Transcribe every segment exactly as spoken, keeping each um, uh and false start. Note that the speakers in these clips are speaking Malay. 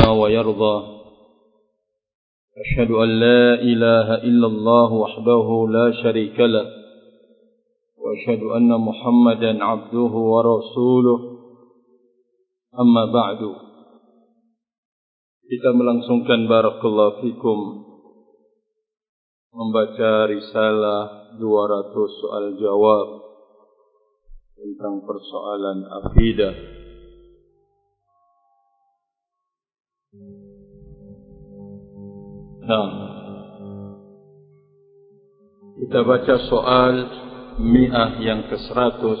ربنا ويرضى أشهد أن لا إله إلا الله وحده لا شريك له وأشهد أن محمدا عبده ورسوله أما بعد. Kita melangsungkan barakallahu fikum membaca risalah dua ratus soal jawab tentang persoalan akidah. Nah, kita baca soal mi'ah yang ke seratus.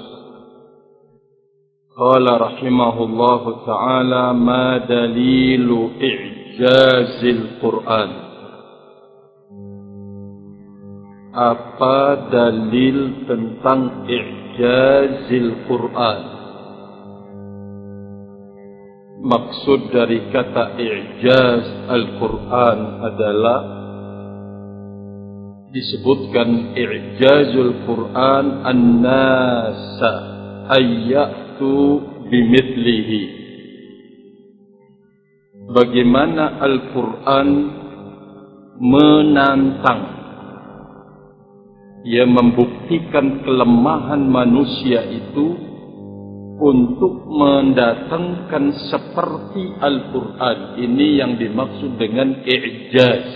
Qala rahimahullahu ta'ala, ma dalilu i'jazil Qur'an? Apa dalil tentang i'jazil Qur'an? Maksud dari kata i'jaz Al-Quran adalah disebutkan i'jazul Quran an-nasa ayyatu bimithlihi. Bagaimana Al-Quran menantang, ia membuktikan kelemahan manusia itu untuk mendatangkan seperti Al-Quran. Ini yang dimaksud dengan i'jaz.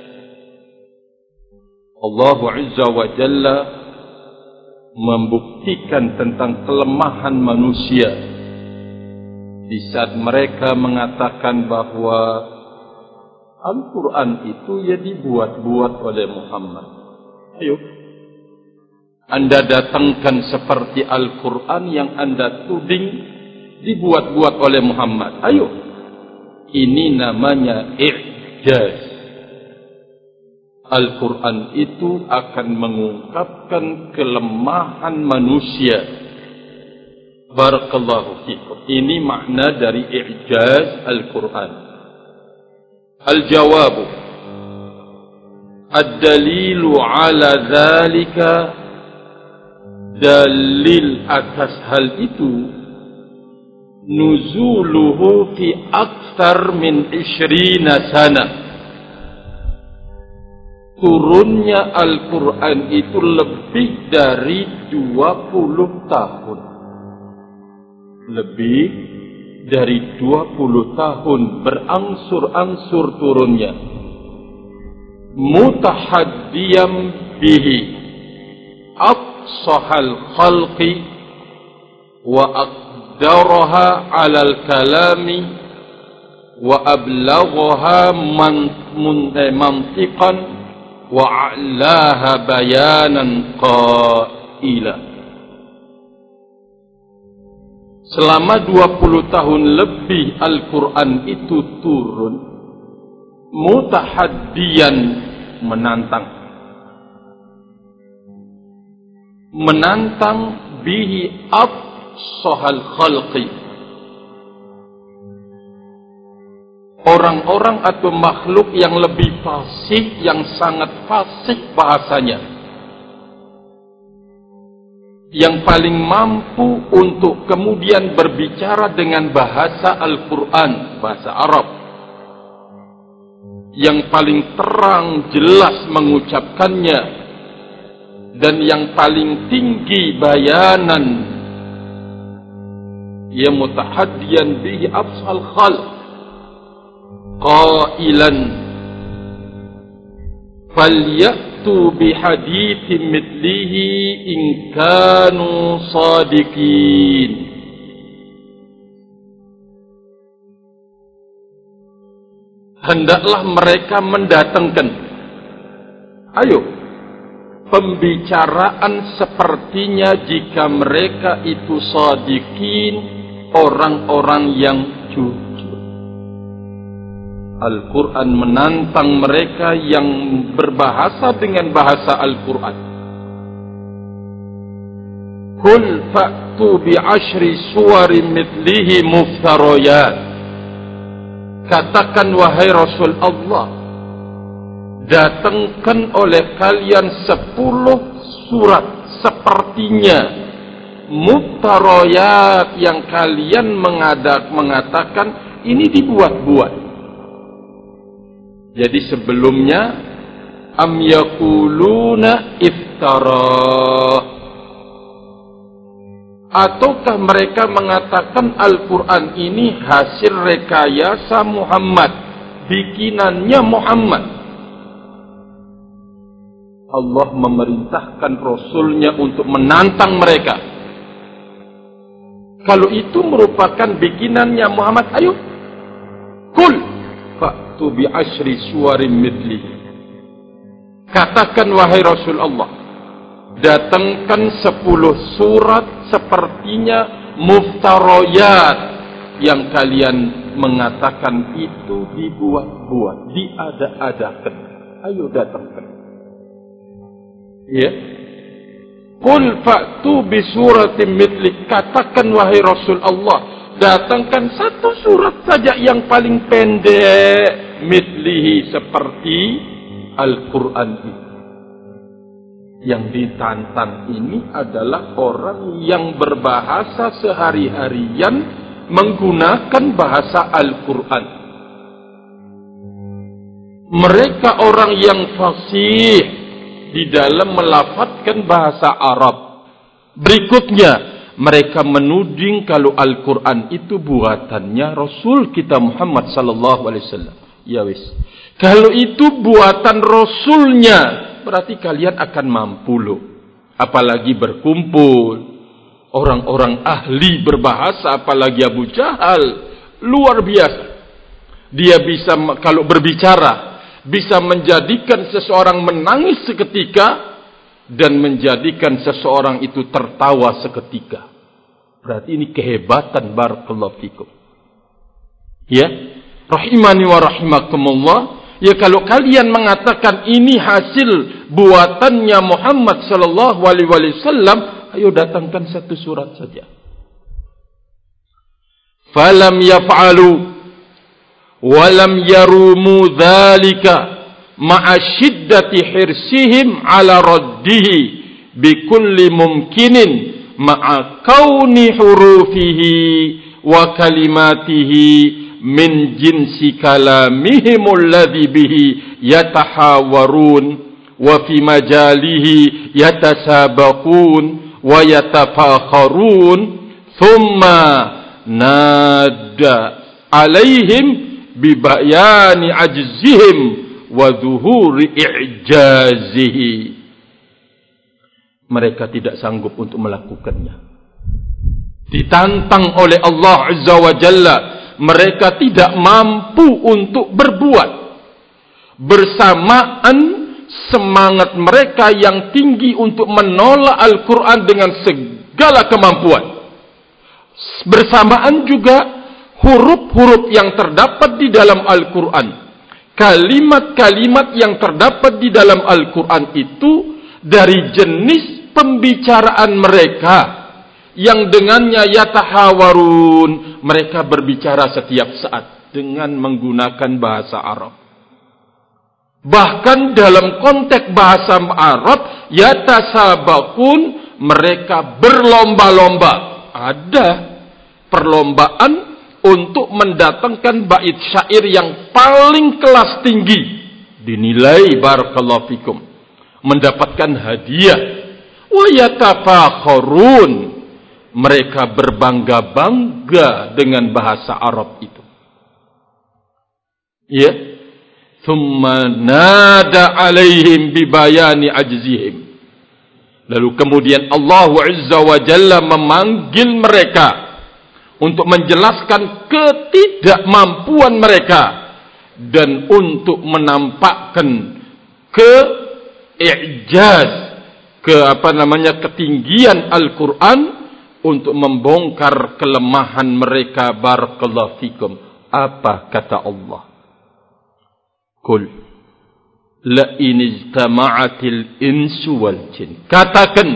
Allah Azza wa Jalla membuktikan tentang kelemahan manusia di saat mereka mengatakan bahwa Al-Quran itu ya dibuat-buat oleh Muhammad. Ayo, Anda datangkan seperti Al-Quran yang Anda tuding dibuat-buat oleh Muhammad. Ayo. Ini namanya i'jaz. Al-Quran itu akan mengungkapkan kelemahan manusia. Barakallahu fikum. Ini makna dari i'jaz Al-Quran. Al-jawabu. Ad-dalilu ala dhalika, dalil atas hal itu, nuzuluhu fi akthar min ishrina sana. Turunnya Al-Quran itu lebih dari dua puluh tahun. Lebih dari dua puluh tahun berangsur-angsur turunnya. Mutahaddiyam bihi aqsahal khalqi wa aqdaraha alal kalami wa ablaghaha mantiqan wa a'laha bayanan qaila. Selama dua puluh tahun lebih Al-Quran itu turun, mutahaddiyan, menantang menantang bihi absahal khalqi, orang-orang atau makhluk yang lebih fasih, yang sangat fasih bahasanya, yang paling mampu untuk kemudian berbicara dengan bahasa Al-Quran, bahasa Arab, yang paling terang jelas mengucapkannya, dan yang paling tinggi bayanan, ya mutahaddiyan bihi absal khalq, qailan falyatu bihadithin mithlihi in kanu sadiqin. Hendaklah mereka mendatangkan, ayo, pembicaraan sepertinya jika mereka itu shadiqin, orang-orang yang jujur. Al-Quran menantang mereka yang berbahasa dengan bahasa Al-Quran. Qul fa'tu bi'ashri suwarin mithlihi muftarayat. Katakan wahai Rasul Allah, datangkan oleh kalian sepuluh surat sepertinya, muftarayat, yang kalian mengadak, mengatakan ini dibuat-buat. Jadi sebelumnya am yaquluna iftara, ataukah mereka mengatakan Al-Quran ini hasil rekayasa Muhammad, bikinannya Muhammad. Allah memerintahkan Rasulnya untuk menantang mereka. Kalau itu merupakan bikinannya Muhammad, ayo kul fa'tu bi asyri suwarim mithlihi, katakan wahai Rasul Allah, datangkan sepuluh surat sepertinya muftarayat yang kalian mengatakan itu dibuat-buat, diada-adakan. Ayo datangkan. Ya. Qul fa'tu bi suratin mithli, katakan wahai Rasul Allah, datangkan satu surat saja yang paling pendek, mithlihi, seperti Al-Quran itu. Yang ditantang ini adalah orang yang berbahasa sehari-harian menggunakan bahasa Al-Quran. Mereka orang yang fasih di dalam melafadzkan bahasa Arab. Berikutnya, mereka menuding kalau Al-Quran itu buatannya Rasul kita Muhammad sallallahu alaihi wasallam. Ya wis. Kalau itu buatan Rasulnya, berarti kalian akan mampu loh. Apalagi berkumpul orang-orang ahli berbahasa, apalagi Abu Jahal, luar biasa. Dia bisa kalau berbicara bisa menjadikan seseorang menangis seketika dan menjadikan seseorang itu tertawa seketika. Berarti ini kehebatan, barakallahu fikum. Ya, rahimani wa rahimakumullah. Ya, kalau kalian mengatakan ini hasil buatannya Muhammad sallallahu alaihi wasallam, ayo datangkan satu surat saja. Falam yaf'alu wa lam yarumu dzalika ma'a shiddati hirsihim ala raddihi bi kulli mumkinin ma'a kauni hurufihi wa kalimatihi min jinsi kalamihim alladhi bihi yatahawarun wa fi majalihi yatasabaqun wa yatafakharun thumma nada alaihim bibayani ajzihim wa zuhuri i'jazihi. Mereka tidak sanggup untuk melakukannya. Ditantang oleh Allah Azza wa Jalla, mereka tidak mampu untuk berbuat. Bersamaan semangat mereka yang tinggi untuk menolak Al-Quran dengan segala kemampuan. Bersamaan juga huruf-huruf yang terdapat di dalam Al-Quran, kalimat-kalimat yang terdapat di dalam Al-Quran itu dari jenis pembicaraan mereka yang dengannya yatahawarun, mereka berbicara setiap saat dengan menggunakan bahasa Arab. Bahkan dalam konteks bahasa Arab, yatasabakun, mereka berlomba-lomba. Ada perlombaan untuk mendatangkan bait syair yang paling kelas tinggi, dinilai barakallahu fikum, mendapatkan hadiah. Wa yatafakharun, mereka berbangga-bangga dengan bahasa Arab itu. Ya, thumma nada alaihim bibayani ajzihim. Lalu kemudian Allah Azza wa Jalla memanggil mereka untuk menjelaskan ketidakmampuan mereka dan untuk menampakkan ke-i'jaz, ke apa namanya ketinggian Al-Quran, untuk membongkar kelemahan mereka. Barakallahu fikum. Apa kata Allah? Qul la in ijtama'atil insu wal jin. Katakan,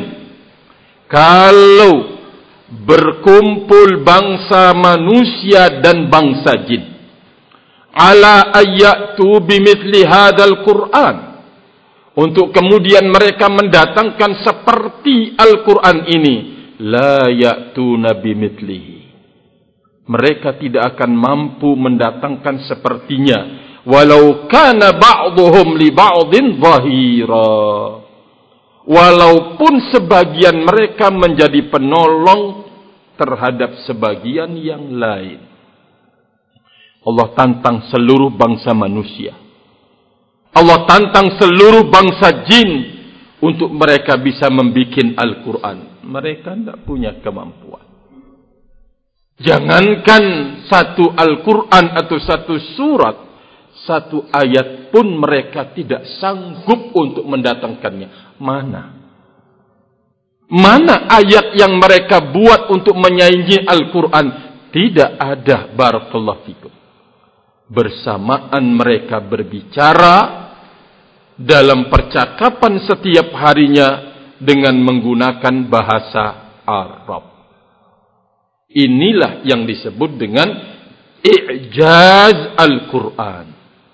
kalau berkumpul bangsa manusia dan bangsa jin, ala ayyatu bimithli hadzal Qur'an, untuk kemudian mereka mendatangkan seperti Al-Quran ini, la ya'tuna bimithlihi, mereka tidak akan mampu mendatangkan sepertinya. walau kana ba'dhum li ba'dhin dhahira. Walaupun sebagian mereka menjadi penolong terhadap sebagian yang lain. Allah tantang seluruh bangsa manusia. Allah tantang seluruh bangsa jin untuk mereka bisa membikin Al-Quran. Mereka tidak punya kemampuan. Jangankan satu Al-Quran atau satu surat, satu ayat pun mereka tidak sanggup untuk mendatangkannya. Mana? Mana ayat yang mereka buat untuk menyaingi Al-Quran? Tidak ada. Barakallahu fikum. Bersamaan mereka berbicara dalam percakapan setiap harinya dengan menggunakan bahasa Arab. Inilah yang disebut dengan i'jaz Al-Quran.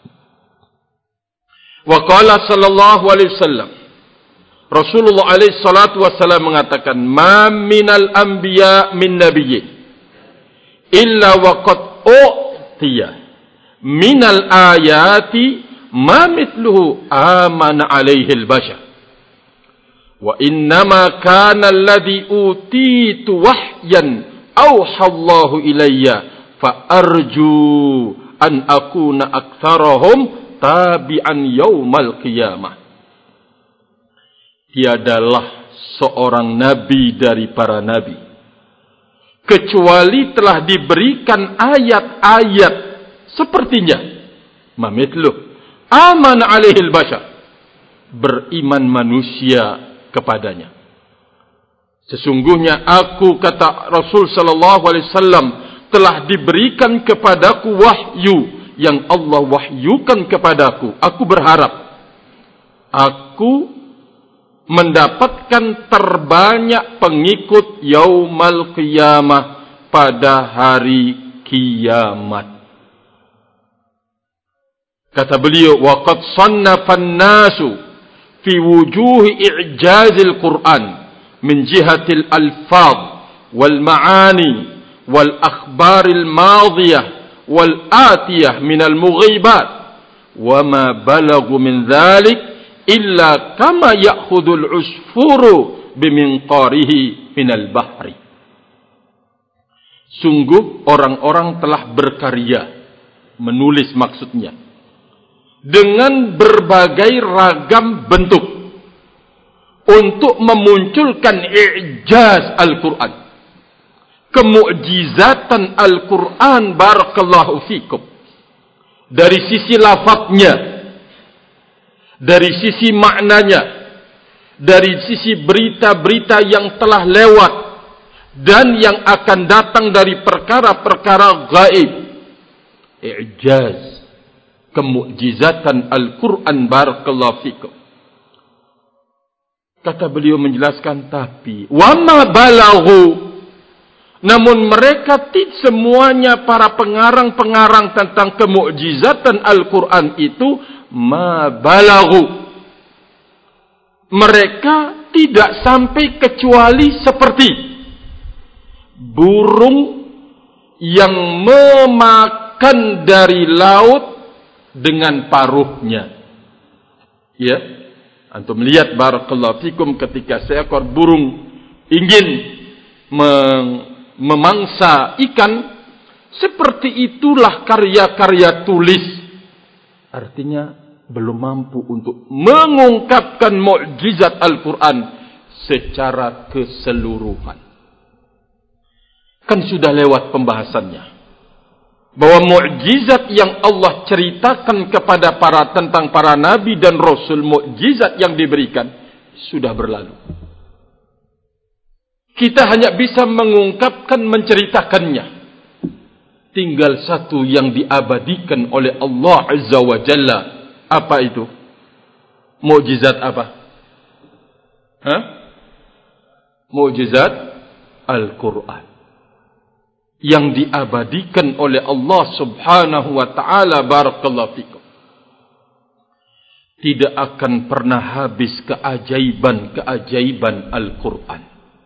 Wa qala sallallahu alaihi wasallam, Rasulullah alaihi salatu wasallam mengatakan, "Ma minal anbiya min nabiyyin illa waqad u'tiya minal ayati ma mithluhu amana alaihi al-bashar. Wa innama kana alladhi utitu wahyan awhallahu ilayya fa arju an akuna aktsarahum tabi'an yaumal qiyamah." Tiadalah seorang nabi dari para nabi kecuali telah diberikan ayat-ayat sepertinya. Mamithluh aman alaihil bashar, beriman manusia kepadanya. Sesungguhnya aku, kata Rasul sallallahu alaihi wasallam, telah diberikan kepadaku wahyu yang Allah wahyukan kepadaku. Aku berharap aku mendapatkan terbanyak pengikut yaumal qiyamah, pada hari kiamat. Kata beliau, waqad sannafan nasu fi wujuhi i'jazil Qur'an min jihatil alfaz wal ma'ani wal akhbaril madiyah wal atiyah min al mughibat wa ma balagu min dhalik illa kama ya'khudul usfuru biminqarihi minal bahri. Sungguh orang-orang telah berkarya, menulis maksudnya, dengan berbagai ragam bentuk untuk memunculkan i'jaz Al-Quran, kemu'jizatan Al-Quran. Barakallahu fikum. Dari sisi lafadznya, dari sisi maknanya, dari sisi berita-berita yang telah lewat dan yang akan datang dari perkara-perkara gaib. I'jaz, kemu'jizatan Al-Quran. Barakallahu fikum. Kata beliau menjelaskan, tapi wama balaghu, namun mereka tidak semuanya para pengarang-pengarang tentang kemu'jizatan Al-Quran itu ma balaghu, mereka tidak sampai kecuali seperti burung yang memakan dari laut dengan paruhnya. Ya, antum lihat barakallahu fikum, ketika seekor burung ingin memangsa ikan, seperti itulah karya-karya tulis. Artinya belum mampu untuk mengungkapkan mukjizat Al-Quran secara keseluruhan. Kan sudah lewat pembahasannya, bahwa mukjizat yang Allah ceritakan kepada para tentang para nabi dan rasul, mukjizat yang diberikan sudah berlalu. Kita hanya bisa mengungkapkan, menceritakannya. Tinggal satu yang diabadikan oleh Allah Azza wa Jalla. Apa itu? Mukjizat apa? Hah? Mukjizat Al-Quran, yang diabadikan oleh Allah Subhanahu wa ta'ala. Barakallahu fikum. Tidak akan pernah habis keajaiban-keajaiban Al-Quran.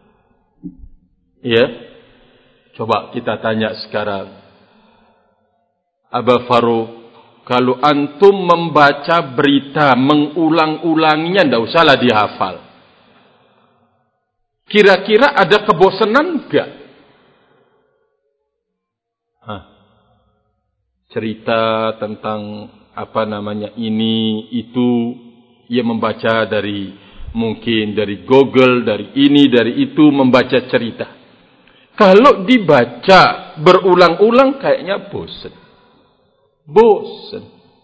Ya, coba kita tanya sekarang, Aba Faruq, kalau antum membaca berita, mengulang-ulanginya, tidak usahlah dihafal. Kira-kira ada kebosanan enggak? Hah. Cerita tentang apa namanya ini, itu, ia membaca dari mungkin dari Google, dari ini, dari itu, membaca cerita. Kalau dibaca berulang-ulang kayaknya bosan. Bosan.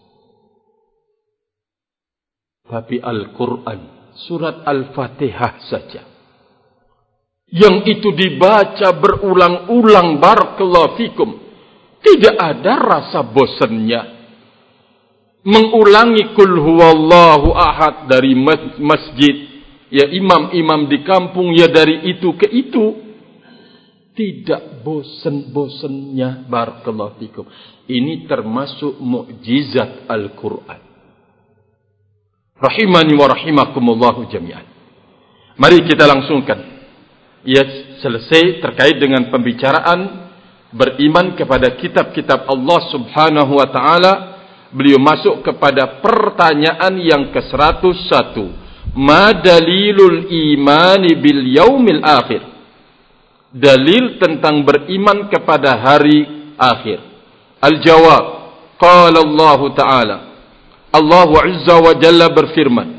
Tapi Al-Quran, surat Al-Fatihah saja, yang itu dibaca berulang-ulang, barakallahu fikum, tidak ada rasa bosannya. Mengulangi kul huwallahu ahad dari masjid, ya imam-imam di kampung, ya dari itu ke itu, tidak bosan-bosannya, barakallahu fikum. Ini termasuk mukjizat Al-Quran. Rahimani wa rahimakumullahu jami'an. Mari kita langsungkan. Ya, selesai terkait dengan pembicaraan beriman kepada kitab-kitab Allah Subhanahu wa taala. Beliau masuk kepada pertanyaan yang ke seratus satu. Ma dalilul imani bil yaumil akhir? Dalil tentang beriman kepada hari akhir. Al-jawab, qala Allah taala, Allah Azza wa Jalla berfirman,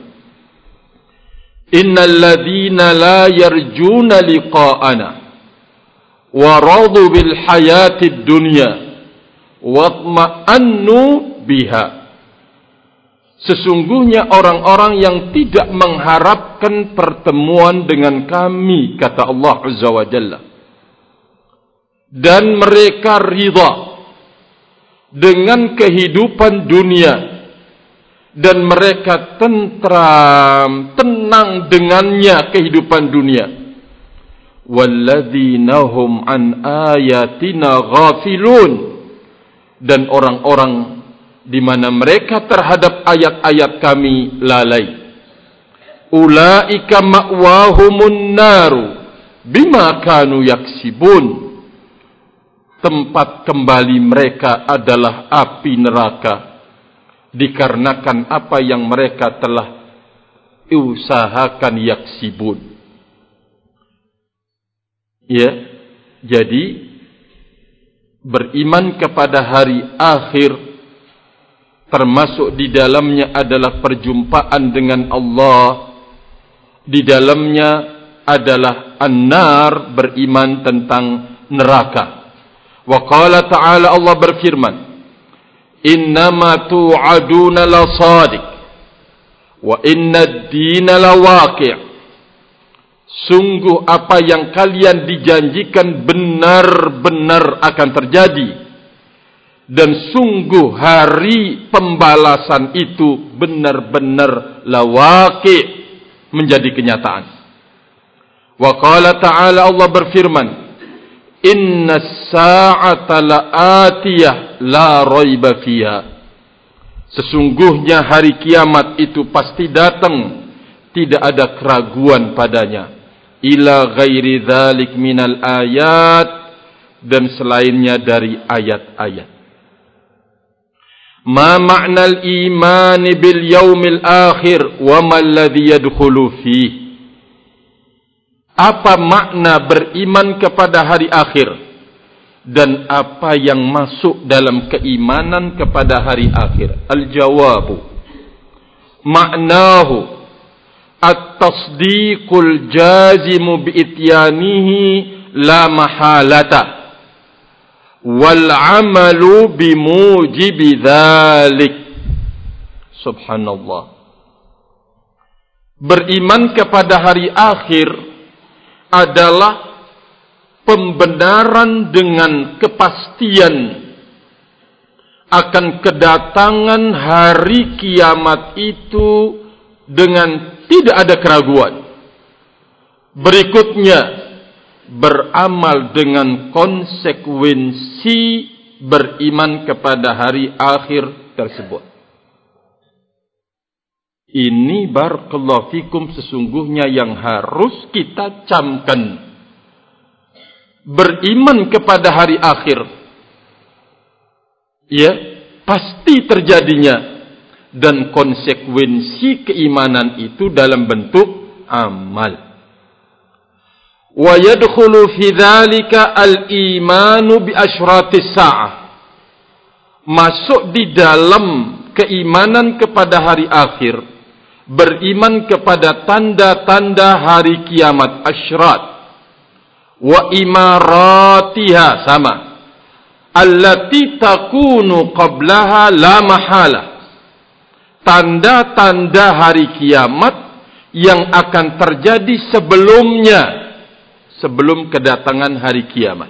innal ladzina la yarjuna liqa'ana wa radu bil hayatid dunya wa tma'annu biha. Sesungguhnya orang-orang yang tidak mengharapkan pertemuan dengan kami, kata Allah Azza wa Jalla, dan mereka ridha dengan kehidupan dunia, dan mereka tentram, tenang dengannya kehidupan dunia. Walladzina hum an ayatina ghafilun, dan orang-orang di mana mereka terhadap ayat-ayat kami lalai. Ulaika ma'wahumun naru bima kanu yaksibun. Tempat kembali mereka adalah api neraka, dikarenakan apa yang mereka telah usahakan, yaksibun. Ya, jadi beriman kepada hari akhir termasuk di dalamnya adalah perjumpaan dengan Allah. Di dalamnya adalah an-nar, beriman tentang neraka. Wa qala ta'ala, Allah berfirman, innama tu'aduna la sadiq wa inna ad-dina la waqi'. Sungguh apa yang kalian dijanjikan benar-benar akan terjadi, dan sungguh hari pembalasan itu benar-benar la waqi', menjadi kenyataan. Wa qala ta'ala, Allah berfirman, inna sa'ata la'atiyah la raiba fiha. Sesungguhnya hari kiamat itu pasti datang, tidak ada keraguan padanya. Ila ghairi dzalik minal ayat, dan selainnya dari ayat-ayat. Ma ma'nal imani bil yaumil akhir wa ma alladhi yadkhulu fihi. Apa makna beriman kepada hari akhir, dan apa yang masuk dalam keimanan kepada hari akhir? Al-jawabu, maknahu at-tasdiqul jazimu bi'ityanihi la mahalata wal amalu bimujibi dzalik. Subhanallah. Beriman kepada hari akhir adalah pembenaran dengan kepastian akan kedatangan hari kiamat itu dengan tidak ada keraguan. Berikutnya, beramal dengan konsekuensi beriman kepada hari akhir tersebut. Ini barakallahu fikum sesungguhnya yang harus kita camkan. Beriman kepada hari akhir, ya, pasti terjadinya, dan konsekuensi keimanan itu dalam bentuk amal. Wa yadkhulu fi dzalika al-imanu bi asyratis sa'ah. Masuk di dalam keimanan kepada hari akhir, beriman kepada tanda-tanda hari kiamat, asyrat. Wa imaratiha, sama, allati takunu qablaha la mahala. Tanda-tanda hari kiamat yang akan terjadi sebelumnya, sebelum kedatangan hari kiamat.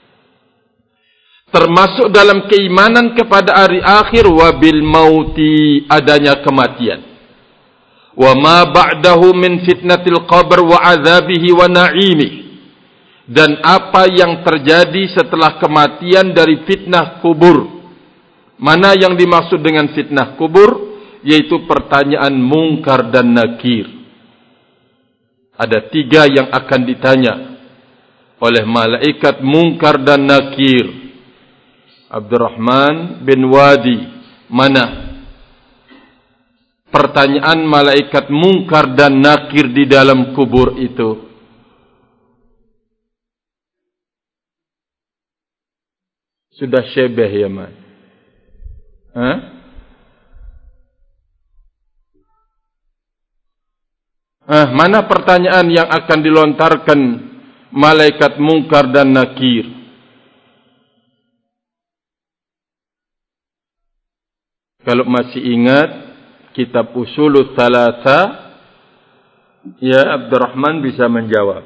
Termasuk dalam keimanan kepada hari akhir, wabil mauti, adanya kematian. Wa ma ba'dahu min fitnatil qabr wa azabihi wa na'imih. Dan apa yang terjadi setelah kematian dari fitnah kubur. Mana yang dimaksud dengan fitnah kubur? Yaitu pertanyaan mungkar dan nakir. Ada tiga yang akan ditanya oleh malaikat mungkar dan nakir. Abdurrahman bin Wadi, mana pertanyaan malaikat mungkar dan nakir di dalam kubur itu? Sudah syebeh ya, man? Hah? Ah, mana pertanyaan yang akan dilontarkan malaikat mungkar dan nakir? Kalau masih ingat kitab Usulul Thalatha, ya Abdurrahman bisa menjawab.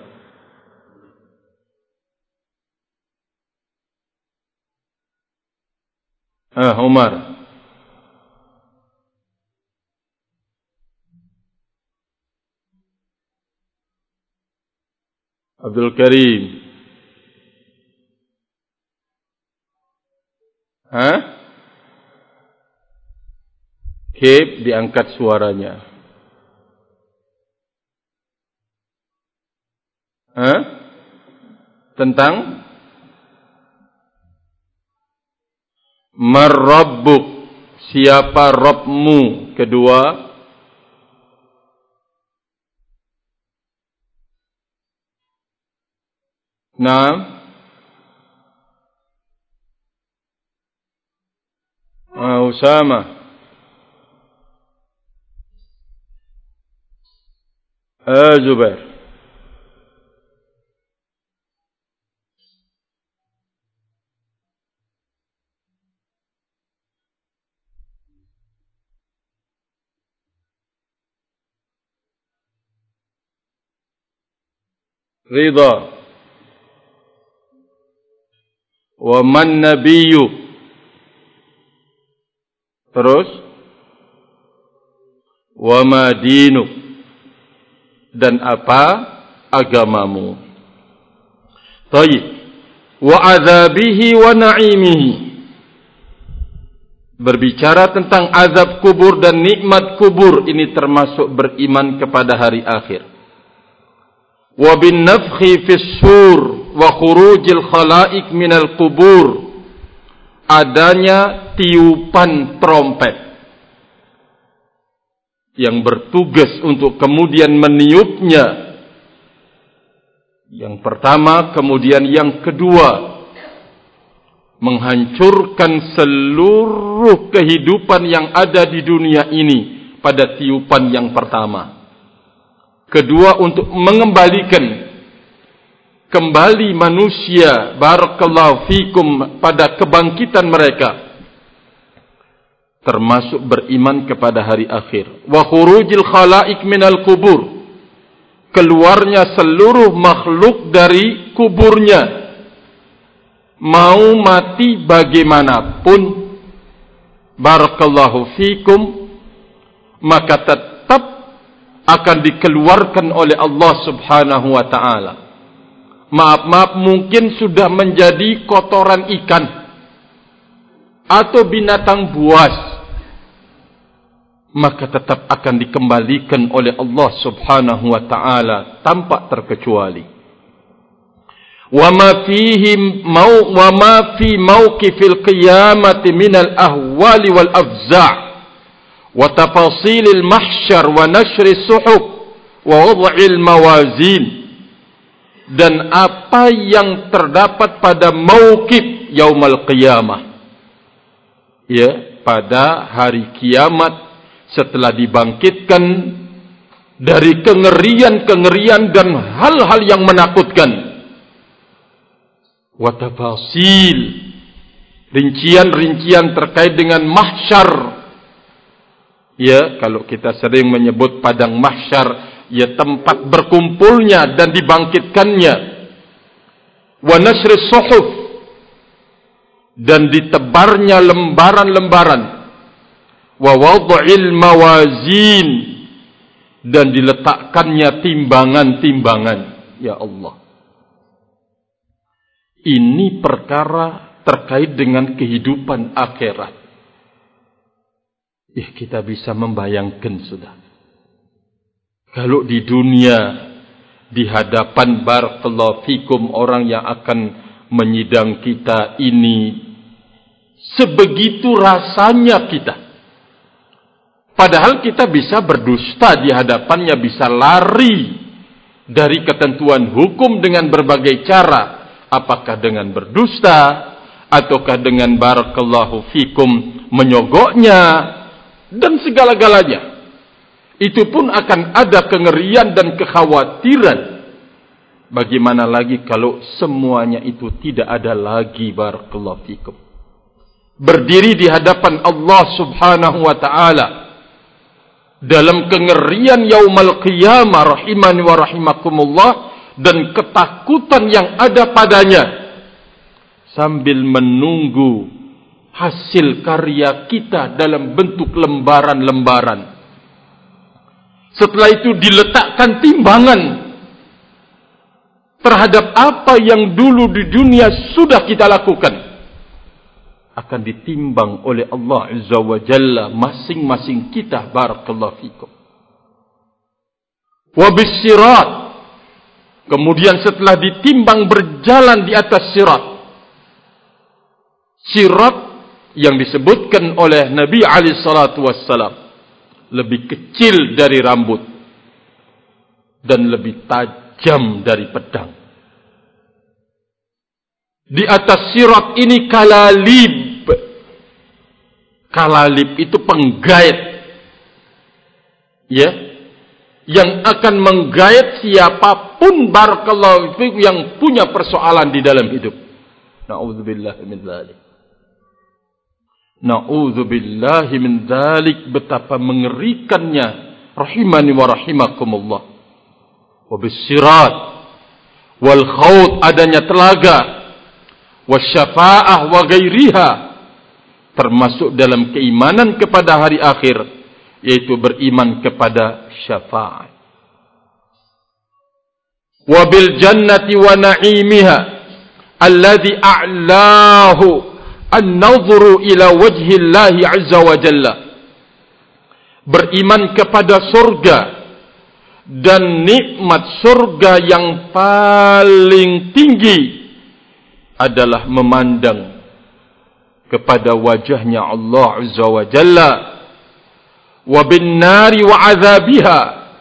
Ah, Umar. Abdul Karim. Hah? Kep, diangkat suaranya. Hah? Tentang Mar-Rabbuk, siapa Rabbmu? Kedua, Naam, ah, Usama, ah, Zubair. Ridha. Wa man nabiyyu. Terus, wa ma dinuk, dan apa agamamu. Tayyib. Wa azabihi wa na'imihi. Berbicara tentang azab kubur dan nikmat kubur, ini termasuk beriman kepada hari akhir. Wa bin nafkhi fis sur wa khurujil khalaik minal kubur, adanya tiupan trompet yang bertugas untuk kemudian meniupnya. Yang pertama, kemudian yang kedua, menghancurkan seluruh kehidupan yang ada di dunia ini pada tiupan yang pertama. Kedua, untuk mengembalikan kembali manusia, barakallahu fikum, pada kebangkitan mereka, termasuk beriman kepada hari akhir. Wa khurujil khalaik minal kubur, keluarnya seluruh makhluk dari kuburnya, mau mati bagaimanapun, barakallahu fikum, maka tetap akan dikeluarkan oleh Allah subhanahu wa ta'ala. Maaf-maaf, mungkin sudah menjadi kotoran ikan atau binatang buas, maka tetap akan dikembalikan oleh Allah subhanahu wa ta'ala tanpa terkecuali. wa ma fihi mau wa ma fi mauqifil qiyamati minal ahwali wal afza' wa tafasilil mahsyar wa nashri suhuf wa wad'il mawazin, dan apa yang terdapat pada mauqif yaumul qiyamah, ya, pada hari kiamat setelah dibangkitkan dari kengerian-kengerian dan hal-hal yang menakutkan. Wa tafasil, rincian-rincian terkait dengan mahsyar. Ya, kalau kita sering menyebut padang mahsyar, ya tempat berkumpulnya dan dibangkitkannya. Wa nasri suhuf, dan ditebarnya lembaran-lembaran. Wa wad'il mawazin, dan diletakkannya timbangan-timbangan. Ya Allah, ini perkara terkait dengan kehidupan akhirat. Ya, kita bisa membayangkan sudah. Kalau di dunia, di hadapan barakallahu fikum orang yang akan menyidang kita ini, sebegitu rasanya kita. Padahal kita bisa berdusta di hadapannya, bisa lari dari ketentuan hukum dengan berbagai cara. Apakah dengan berdusta, ataukah dengan barakallahu fikum menyogoknya, dan segala-galanya. Itu pun akan ada kengerian dan kekhawatiran. Bagaimana lagi kalau semuanya itu tidak ada lagi, barakallahu fikum. Berdiri di hadapan Allah subhanahu wa ta'ala dalam kengerian yaumul qiyamah, rahimani wa rahimakumullah, dan ketakutan yang ada padanya, sambil menunggu hasil karya kita dalam bentuk lembaran-lembaran. Setelah itu diletakkan timbangan terhadap apa yang dulu di dunia sudah kita lakukan, akan ditimbang oleh Allah Azza wa Jalla masing-masing kita, barakallahu fikum. Wa bis-sirat, kemudian setelah ditimbang berjalan di atas sirat. Sirat yang disebutkan oleh Nabi alaihi salatu wassalam lebih kecil dari rambut dan lebih tajam dari pedang. Di atas sirat ini kalalib. Kalalib itu penggait, ya, yang akan menggait siapapun barakallahu fikum yang punya persoalan di dalam hidup. Na'udzubillahi min dzalik. Na'udzubillahi min dzalik, betapa mengerikannya, rahimani wa rahimakumullah. Wa bis-sirat wal khawd, adanya telaga, wasyafa'ah wa ghairiha, termasuk dalam keimanan kepada hari akhir, yaitu beriman kepada syafaat. Wa bil jannati wa na'imiha alladhi a'lahu an-nadhru ila wajhi Allah azza wa jalla. Beriman kepada surga dan nikmat surga yang paling tinggi adalah memandang kepada wajahnya Allah azza wa jalla. Wa bin nari wa azabiha,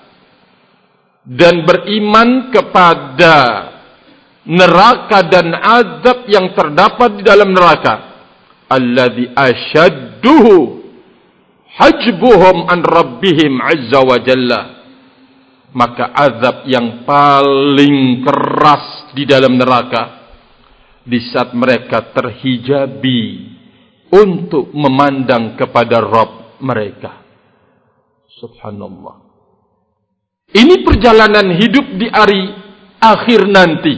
dan beriman kepada neraka dan azab yang terdapat di dalam neraka. Alladhi ashadduhu hajbuhum an rabbihim azza wa jalla, maka azab yang paling keras di dalam neraka di saat mereka terhijabi untuk memandang kepada Rabb mereka. Subhanallah. Ini perjalanan hidup di hari akhir nanti.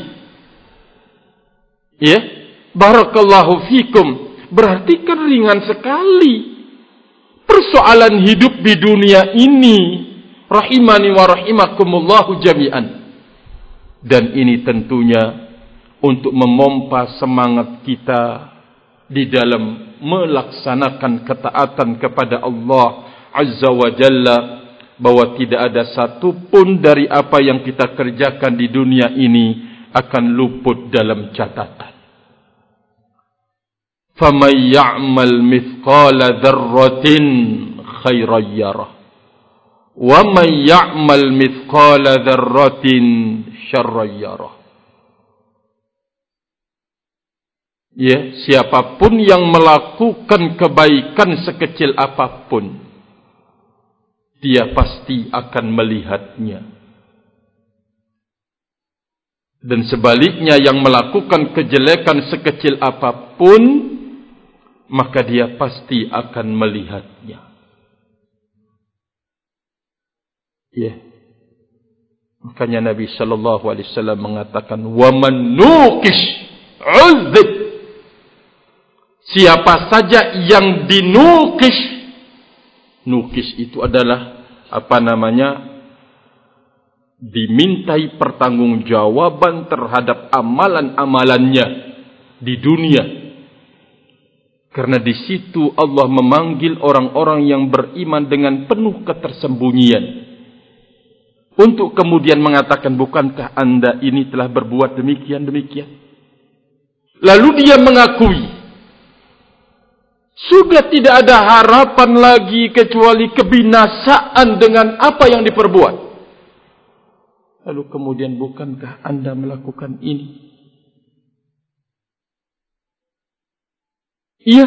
Ya, barakallahu fikum. Berarti kan ringan sekali persoalan hidup di dunia ini, rahimani wa rahimakumullahu jami'an. Dan ini tentunya untuk memompa semangat kita di dalam melaksanakan ketaatan kepada Allah Azza wa Jalla, bahwa tidak ada satu pun dari apa yang kita kerjakan di dunia ini akan luput dalam catatan. فَمَنْ يَعْمَلْ مِثْقَالَ ذَرَّةٍ خَيْرًا يَرَهُ وَمَنْ يَعْمَلْ مِثْقَالَ ذَرَّةٍ شَرًّا يَرَهُ. Ya, siapapun yang melakukan kebaikan sekecil apapun, dia pasti akan melihatnya. Dan sebaliknya, yang melakukan kejelekan sekecil apapun, maka dia pasti akan melihatnya. Ya. Makanya Nabi sallallahu alaihi wasallam mengatakan, "Wa man nuqish 'udzib." Siapa saja yang dinukish, nukis itu adalah apa namanya? Dimintai pertanggungjawaban terhadap amalan-amalannya di dunia. Karena di situ Allah memanggil orang-orang yang beriman dengan penuh ketersembunyian. Untuk kemudian mengatakan, bukankah anda ini telah berbuat demikian-demikian? Lalu dia mengakui, sudah tidak ada harapan lagi kecuali kebinasaan dengan apa yang diperbuat. Lalu kemudian, bukankah anda melakukan ini? Iya.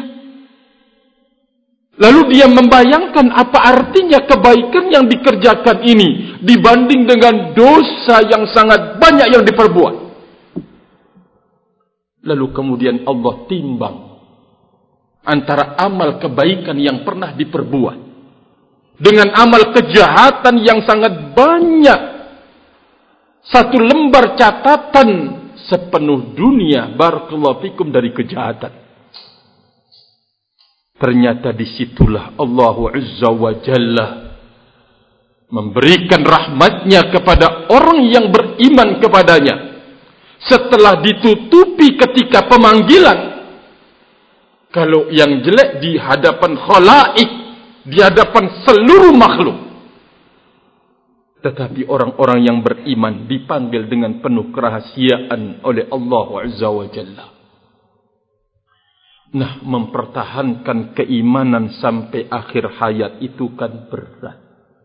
Lalu dia membayangkan apa artinya kebaikan yang dikerjakan ini dibanding dengan dosa yang sangat banyak yang diperbuat. Lalu kemudian Allah timbang antara amal kebaikan yang pernah diperbuat dengan amal kejahatan yang sangat banyak. Satu lembar catatan sepenuh dunia, barakallahu fikum, dari kejahatan. Ternyata disitulah Allah Azza wa Jalla memberikan rahmatnya kepada orang yang beriman kepadanya. Setelah ditutupi ketika pemanggilan, kalau yang jelek di hadapan khalaik, di hadapan seluruh makhluk. Tetapi orang-orang yang beriman dipanggil dengan penuh kerahasiaan oleh Allah Azza wa Jalla. Nah, mempertahankan keimanan sampai akhir hayat itu kan berat.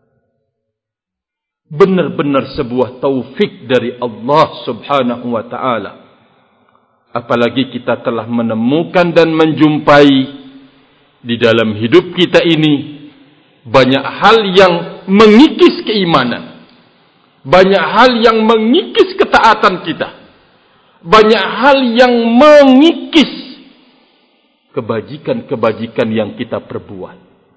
Benar-benar sebuah taufik dari Allah Subhanahu wa ta'ala. Apalagi kita telah menemukan dan menjumpai di dalam hidup kita ini banyak hal yang mengikis keimanan, banyak hal yang mengikis ketaatan kita, banyak hal yang mengikis kebajikan-kebajikan yang kita perbuat.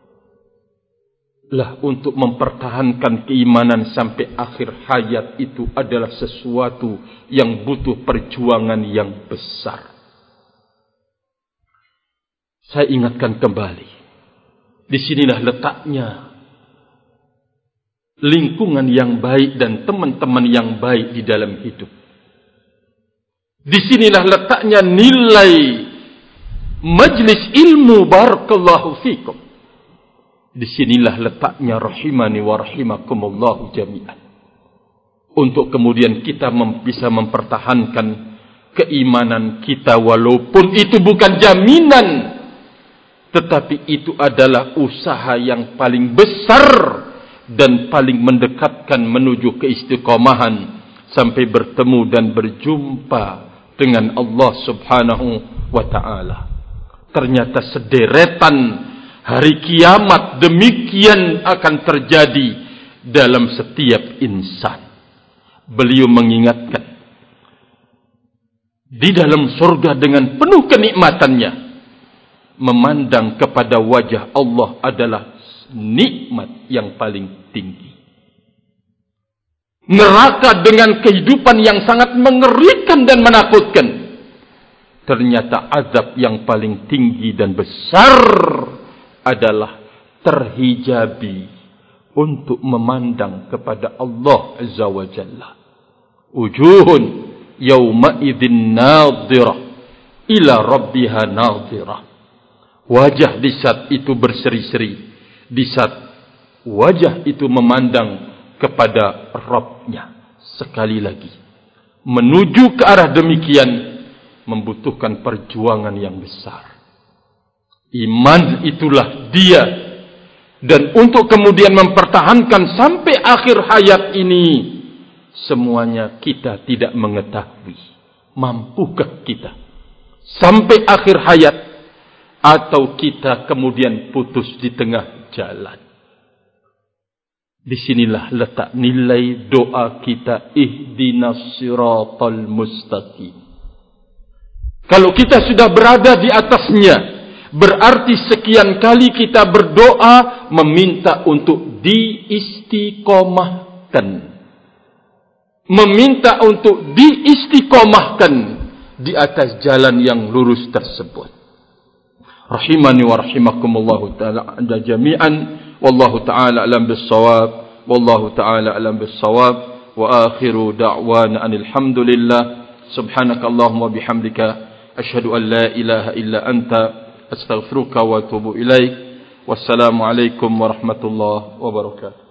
Lah, untuk mempertahankan keimanan sampai akhir hayat itu adalah sesuatu yang butuh perjuangan yang besar. Saya ingatkan kembali, disinilah letaknya lingkungan yang baik dan teman-teman yang baik di dalam hidup. Disinilah letaknya nilai majlis ilmu, barakallahu fikum. Disinilah letaknya rahimani wa rahimakumullahu jami'an. Untuk kemudian kita mem- bisa mempertahankan keimanan kita, walaupun itu bukan jaminan, tetapi itu adalah usaha yang paling besar dan paling mendekatkan menuju keistiqomahan sampai bertemu dan berjumpa dengan Allah Subhanahu wa ta'ala. Ternyata sederetan hari kiamat demikian akan terjadi dalam setiap insan. Beliau mengingatkan, di dalam surga dengan penuh kenikmatannya, memandang kepada wajah Allah adalah nikmat yang paling tinggi. Neraka dengan kehidupan yang sangat mengerikan dan menakutkan, ternyata azab yang paling tinggi dan besar adalah terhijabi untuk memandang kepada Allah Azza wa Jalla. Wujuhun yawma idzin nadhirah ila rabbiha nadhirah. Wajah di saat itu berseri-seri, di saat wajah itu memandang kepada Rabbnya. Sekali lagi, menuju ke arah demikian membutuhkan perjuangan yang besar. Iman itulah dia. Dan untuk kemudian mempertahankan sampai akhir hayat ini, semuanya kita tidak mengetahui. Mampukah kita sampai akhir hayat, atau kita kemudian putus di tengah jalan? Disinilah letak nilai doa kita, ihdinas siratal mustaqim. Kalau kita sudah berada di atasnya, berarti sekian kali kita berdoa meminta untuk diistiqomahkan, meminta untuk diistiqomahkan di atas jalan yang lurus tersebut. Rahimani wa rahimakumullahu ta'ala anda jami'an. Wallahu ta'ala alam bis-shawab. Wallahu ta'ala alam bis-shawab. Wa akhiru da'wana anil hamdulillah. Subhanakallahumma bihamdika asyhadu an la ilaha illa anta astaghfiruka wa atubu ilaik. Wassalamu alaikum warahmatullahi wabarakatuh.